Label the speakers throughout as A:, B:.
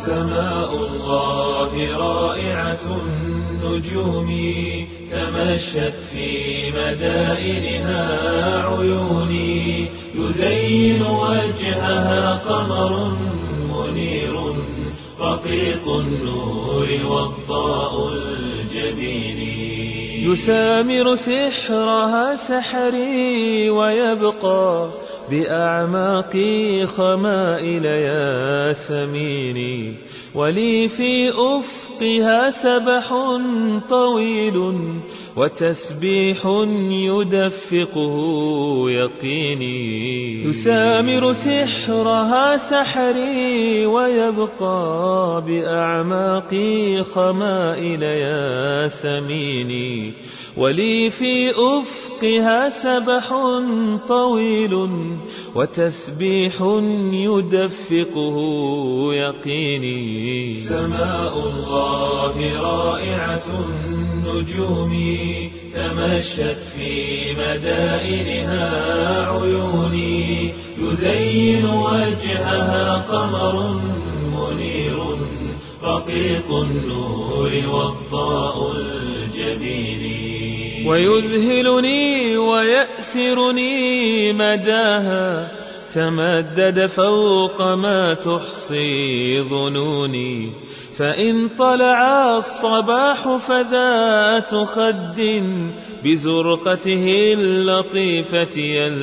A: سماء الله رائعة النجوم تمشت في مدائنها عيوني يزين وجهها قمر منير رقيق النور والضاء الجبين يسامر سحرها سحري ويبقى بأعماق خمائل ياسمين ولي في أفقها سبح طويل وتسبيح يدفقه يقيني يسامر سحرها سحري ويبقى بأعماق خمائل ياسمين ولي في أفقها سبح طويل وتسبيح يدفقه يقيني سماء الله رائعة النجوم تمشت في مدائنها عيوني يزين وجهها قمر منير رقيق النور والضاء الجبين ويذهلني ويأسرني مداها تمدد فوق ما تحصي ظنوني فإن طلع الصباح فذات خد بزرقته اللطيفة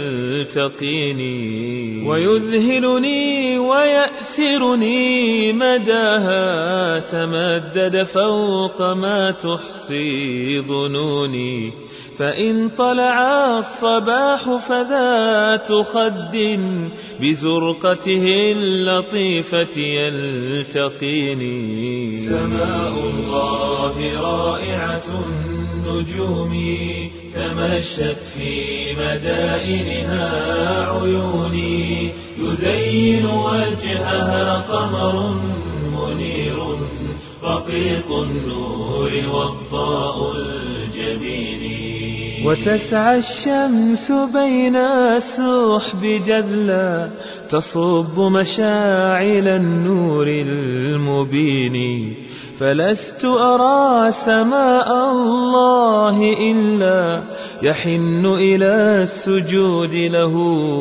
A: يلتقيني ويذهلني ويأسرني مداها تمدد فوق ما تحصي ظنوني فإن طلع الصباح فذات خد بزرقته اللطيفة يلتقيني سماء الله رائعة النجوم تمشت في مدائنها عيوني يزين وجهها قمر منير رقيق النور والضاء الجبين وتسعى الشمس بين السحب جذلا تصب مشاعل النور المبين فلست أرى سماء الله إلا يحن إلى السجود له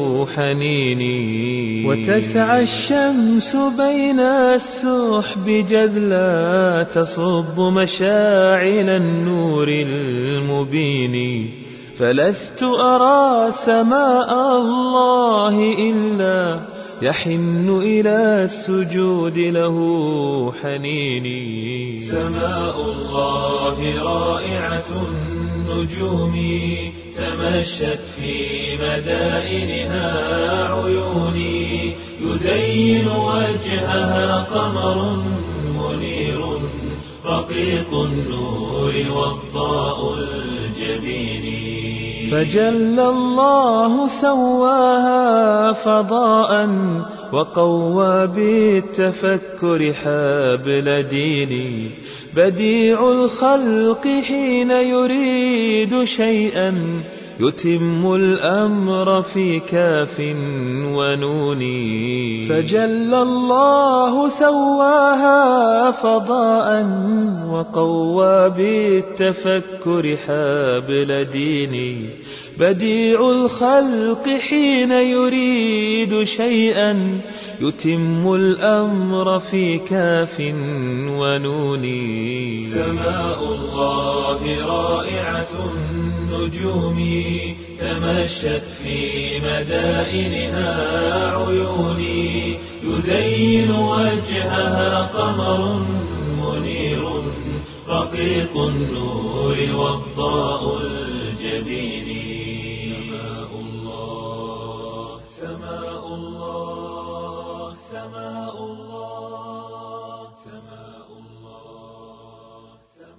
A: حنيني وتسعى الشمس بين السحب جذلا تصب مشاعل النور المبين فلست أرى سماء الله إلا يحن إلى السجود له حنيني سماء الله رائعة النجوم تمشت في مدائنها عيوني يزين وجهها قمر منير رقيق النور والضاء الجبين فجل الله سواها فضاء وقوى بالتفكر حبل ديني بديع الخلق حين يريد شيئا يتم الأمر في كاف ونون فجل الله سواها فضاء وقوى بالتفكر حبل ديني بديع الخلق حين يريد شيئا يتم الأمر في كاف ونون سماء الله رائعة النجوم تمشت في مدائنها عيوني يزين وجهها قمر منير رقيق النور والضاء الجبين سماء الله سماء الله سماء الله سماء